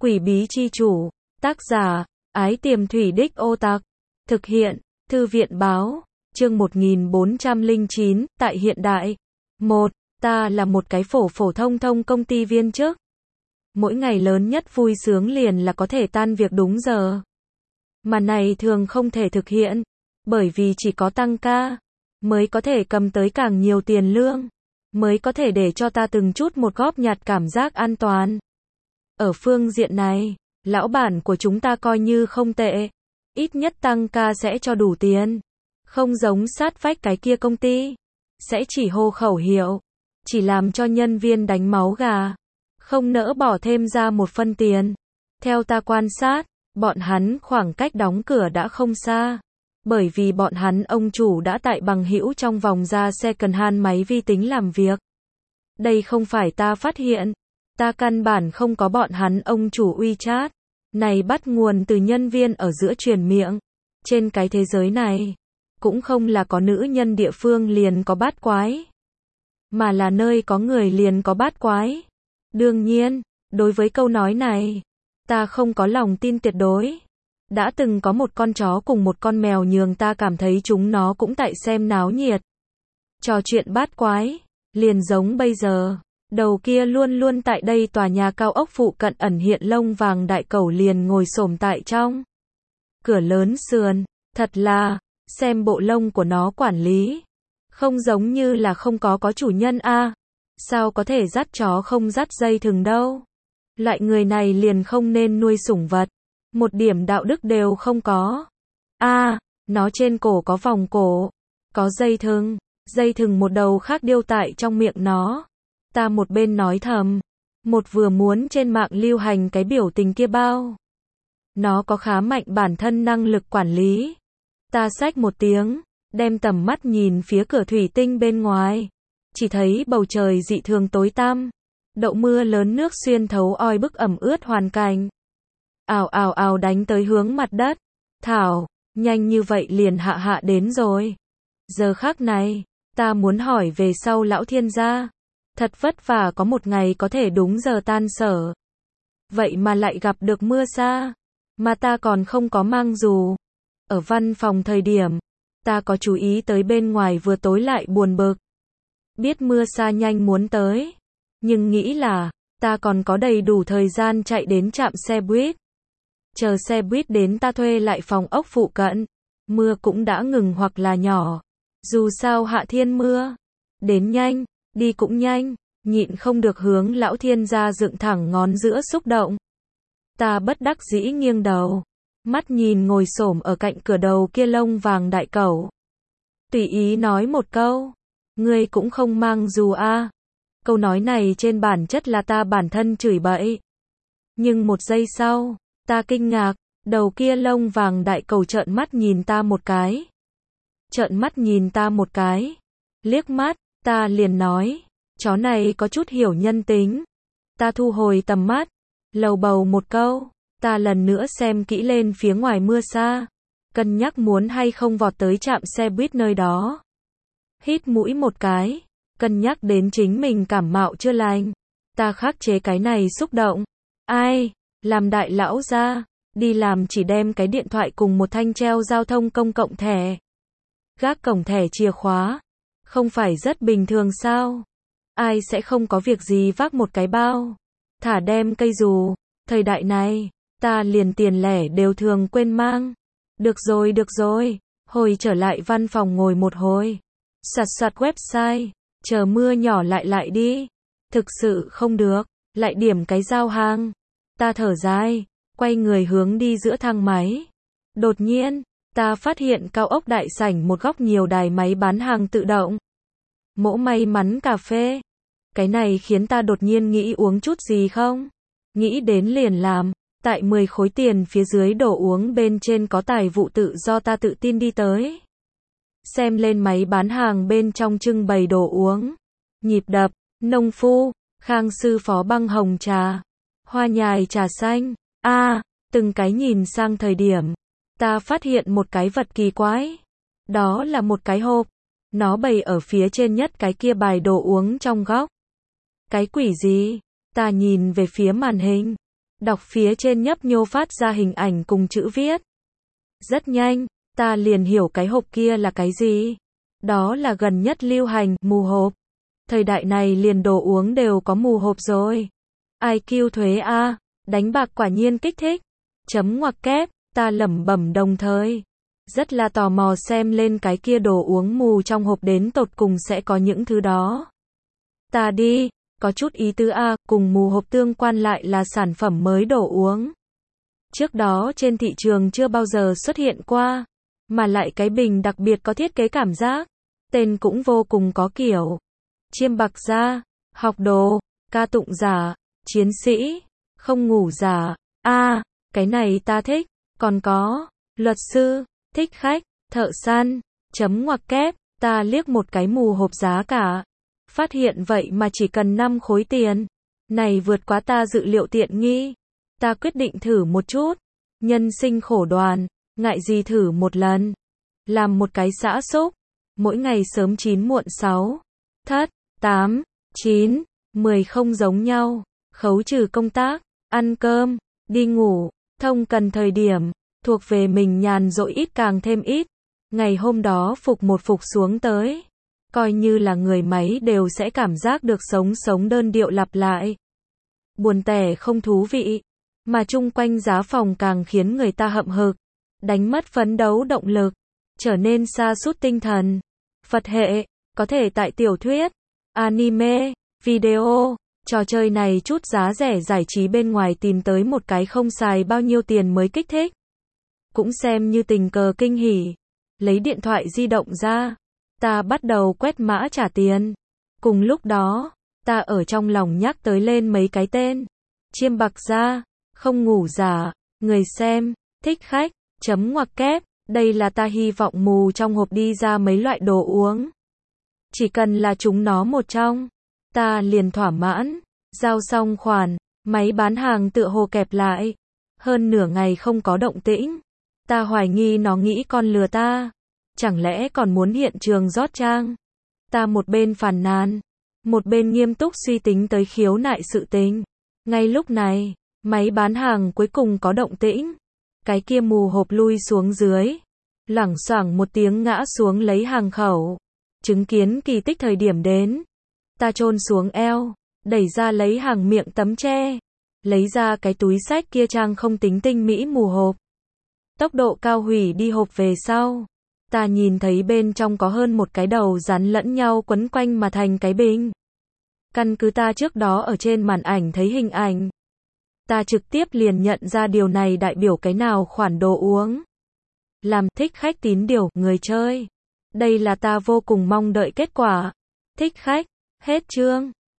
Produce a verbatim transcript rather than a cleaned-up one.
Quỷ bí chi chủ, tác giả, Ái Tiềm Thủy Đích Ô Tặc, thực hiện, Thư viện báo, chương một nghìn bốn trăm lẻ chín, tại hiện đại. một. Ta là một cái phổ phổ thông thông công ty viên chức. Mỗi ngày lớn nhất vui sướng liền là có thể tan việc đúng giờ. Mà này thường không thể thực hiện, bởi vì chỉ có tăng ca, mới có thể cầm tới càng nhiều tiền lương, mới có thể để cho ta từng chút một góp nhặt cảm giác an toàn. Ở phương diện này, lão bản của chúng ta coi như không tệ. Ít nhất tăng ca sẽ cho đủ tiền. Không giống sát vách cái kia công ty. Sẽ chỉ hô khẩu hiệu. Chỉ làm cho nhân viên đánh máu gà. Không nỡ bỏ thêm ra một phân tiền. Theo ta quan sát, bọn hắn khoảng cách đóng cửa đã không xa. Bởi vì bọn hắn ông chủ đã tại bằng hữu trong vòng ra second hand máy vi tính làm việc. Đây không phải ta phát hiện. Ta căn bản không có bọn hắn ông chủ WeChat. Này bắt nguồn từ nhân viên ở giữa truyền miệng. Trên cái thế giới này, cũng không là có nữ nhân địa phương liền có bát quái. Mà là nơi có người liền có bát quái. Đương nhiên, đối với câu nói này, ta không có lòng tin tuyệt đối. Đã từng có một con chó cùng một con mèo nhường ta cảm thấy chúng nó cũng tại xem náo nhiệt. Trò chuyện bát quái, liền giống bây giờ. Đầu kia luôn luôn tại đây tòa nhà cao ốc phụ cận ẩn hiện lông vàng đại cẩu liền ngồi xổm tại trong cửa lớn sườn, thật là, xem bộ lông của nó quản lý. Không giống như là không có có chủ nhân a à. Sao có thể dắt chó không dắt dây thừng đâu. Loại người này liền không nên nuôi sủng vật. Một điểm đạo đức đều không có. a à, nó trên cổ có vòng cổ, có dây thừng, dây thừng một đầu khác điêu tại trong miệng nó. Ta một bên nói thầm, một vừa muốn trên mạng lưu hành cái biểu tình kia bao. Nó có khá mạnh bản thân năng lực quản lý. Ta xách một tiếng, đem tầm mắt nhìn phía cửa thủy tinh bên ngoài. Chỉ thấy bầu trời dị thường tối tăm. Đậu mưa lớn nước xuyên thấu oi bức ẩm ướt hoàn cảnh. Ào ào ào đánh tới hướng mặt đất. Thảo, nhanh như vậy liền hạ hạ đến rồi. Giờ khắc này, ta muốn hỏi về sau lão thiên gia. Thật vất vả có một ngày có thể đúng giờ tan sở. Vậy mà lại gặp được mưa sa. Mà ta còn không có mang dù. Ở văn phòng thời điểm, ta có chú ý tới bên ngoài vừa tối lại buồn bực. Biết mưa sa nhanh muốn tới. Nhưng nghĩ là, ta còn có đầy đủ thời gian chạy đến trạm xe buýt. Chờ xe buýt đến ta thuê lại phòng ốc phụ cận. Mưa cũng đã ngừng hoặc là nhỏ. Dù sao hạ thiên mưa. Đến nhanh. Đi cũng nhanh, nhịn không được hướng lão thiên gia dựng thẳng ngón giữa xúc động. Ta bất đắc dĩ nghiêng đầu, mắt nhìn ngồi xổm ở cạnh cửa đầu kia lông vàng đại cẩu. Tùy ý nói một câu, ngươi cũng không mang dù a. À. Câu nói này trên bản chất là ta bản thân chửi bậy. Nhưng một giây sau, ta kinh ngạc, đầu kia lông vàng đại cẩu trợn mắt nhìn ta một cái. Trợn mắt nhìn ta một cái, liếc mắt. Ta liền nói, chó này có chút hiểu nhân tính. Ta thu hồi tầm mắt, lầu bầu một câu, ta lần nữa xem kỹ lên phía ngoài mưa sa, cân nhắc muốn hay không vọt tới trạm xe buýt nơi đó. Hít mũi một cái, cân nhắc đến chính mình cảm mạo chưa lành. Ta khắc chế cái này xúc động. Ai, làm đại lão ra, đi làm chỉ đem cái điện thoại cùng một thanh treo giao thông công cộng thẻ. Gác cổng thẻ chìa khóa. Không phải rất bình thường sao? Ai sẽ không có việc gì vác một cái bao? Thả đem cây dù. Thời đại này, ta liền tiền lẻ đều thường quên mang. Được rồi được rồi. Hồi trở lại văn phòng ngồi một hồi. Soạt soạt website. Chờ mưa nhỏ lại lại đi. Thực sự không được. Lại điểm cái giao hàng. Ta thở dài. Quay người hướng đi giữa thang máy. Đột nhiên. Ta phát hiện cao ốc đại sảnh một góc nhiều đài máy bán hàng tự động. Mỗ may mắn cà phê. Cái này khiến ta đột nhiên nghĩ uống chút gì không? Nghĩ đến liền làm. Tại mười khối tiền phía dưới đồ uống bên trên có tài vụ tự do ta tự tin đi tới. Xem lên máy bán hàng bên trong trưng bày đồ uống. Nhịp đập, nông phu, khang sư phó băng hồng trà. Hoa nhài trà xanh. a à, từng cái nhìn sang thời điểm. Ta phát hiện một cái vật kỳ quái. Đó là một cái hộp. Nó bày ở phía trên nhất cái kia bài đồ uống trong góc. Cái quỷ gì? Ta nhìn về phía màn hình. Đọc phía trên nhấp nhô phát ra hình ảnh cùng chữ viết. Rất nhanh, ta liền hiểu cái hộp kia là cái gì. Đó là gần nhất lưu hành, mù hộp. Thời đại này liền đồ uống đều có mù hộp rồi. i kiu thuế A, đánh bạc quả nhiên kích thích. Chấm ngoặc kép, ta lẩm bẩm đồng thời. Rất là tò mò xem lên cái kia đồ uống mù trong hộp đến tột cùng sẽ có những thứ đó. Ta đi, có chút ý tứ A, cùng mù hộp tương quan lại là sản phẩm mới đồ uống. Trước đó trên thị trường chưa bao giờ xuất hiện qua, mà lại cái bình đặc biệt có thiết kế cảm giác, tên cũng vô cùng có kiểu. Chiêm bạc gia, học đồ, ca tụng giả, chiến sĩ, không ngủ giả, a, cái này ta thích, còn có, luật sư, thích khách, thợ săn, chấm ngoặc kép, ta liếc một cái mù hộp giá cả. Phát hiện vậy mà chỉ cần năm khối tiền. Này vượt quá ta dự liệu tiện nghi. Ta quyết định thử một chút. Nhân sinh khổ đoàn, ngại gì thử một lần. Làm một cái xã xúc. Mỗi ngày sớm chín muộn sáu. Thất, tám, chín, mười không giống nhau. Khấu trừ công tác, ăn cơm, đi ngủ, thông cần thời điểm, thuộc về mình nhàn rỗi ít càng thêm ít. Ngày hôm đó phục một phục xuống tới. Coi như là người máy đều sẽ cảm giác được sống sống đơn điệu lặp lại. Buồn tẻ không thú vị. Mà chung quanh giá phòng càng khiến người ta hậm hực. Đánh mất phấn đấu động lực. Trở nên sa sút tinh thần. Phật hệ, có thể tại tiểu thuyết, anime, video, trò chơi này chút giá rẻ giải trí bên ngoài tìm tới một cái không xài bao nhiêu tiền mới kích thích. Cũng xem như tình cờ kinh hỉ. Lấy điện thoại di động ra. Ta bắt đầu quét mã trả tiền. Cùng lúc đó, ta ở trong lòng nhắc tới lên mấy cái tên. Chiêm bạc gia, không ngủ giả, người xem, thích khách, chấm ngoặc kép. Đây là ta hy vọng mù trong hộp đi ra mấy loại đồ uống. Chỉ cần là chúng nó một trong, ta liền thỏa mãn. Giao xong khoản, máy bán hàng tựa hồ kẹp lại. Hơn nửa ngày không có động tĩnh. Ta hoài nghi nó nghĩ con lừa ta. Chẳng lẽ còn muốn hiện trường rót trang? Ta một bên phàn nàn, một bên nghiêm túc suy tính tới khiếu nại sự tình. Ngay lúc này, máy bán hàng cuối cùng có động tĩnh. Cái kia mù hộp lui xuống dưới. Loảng xoảng một tiếng ngã xuống lấy hàng khẩu. Chứng kiến kỳ tích thời điểm đến. Ta chôn xuống eo, đẩy ra lấy hàng miệng tấm tre. Lấy ra cái túi xách kia trang không tính tinh mỹ mù hộp. Tốc độ cao hủy đi hộp về sau. Ta nhìn thấy bên trong có hơn một cái đầu rắn lẫn nhau quấn quanh mà thành cái bình. Căn cứ ta trước đó ở trên màn ảnh thấy hình ảnh. Ta trực tiếp liền nhận ra điều này đại biểu cái nào khoản đồ uống. Làm thích khách tín điều, người chơi. Đây là ta vô cùng mong đợi kết quả. Thích khách, hết chương.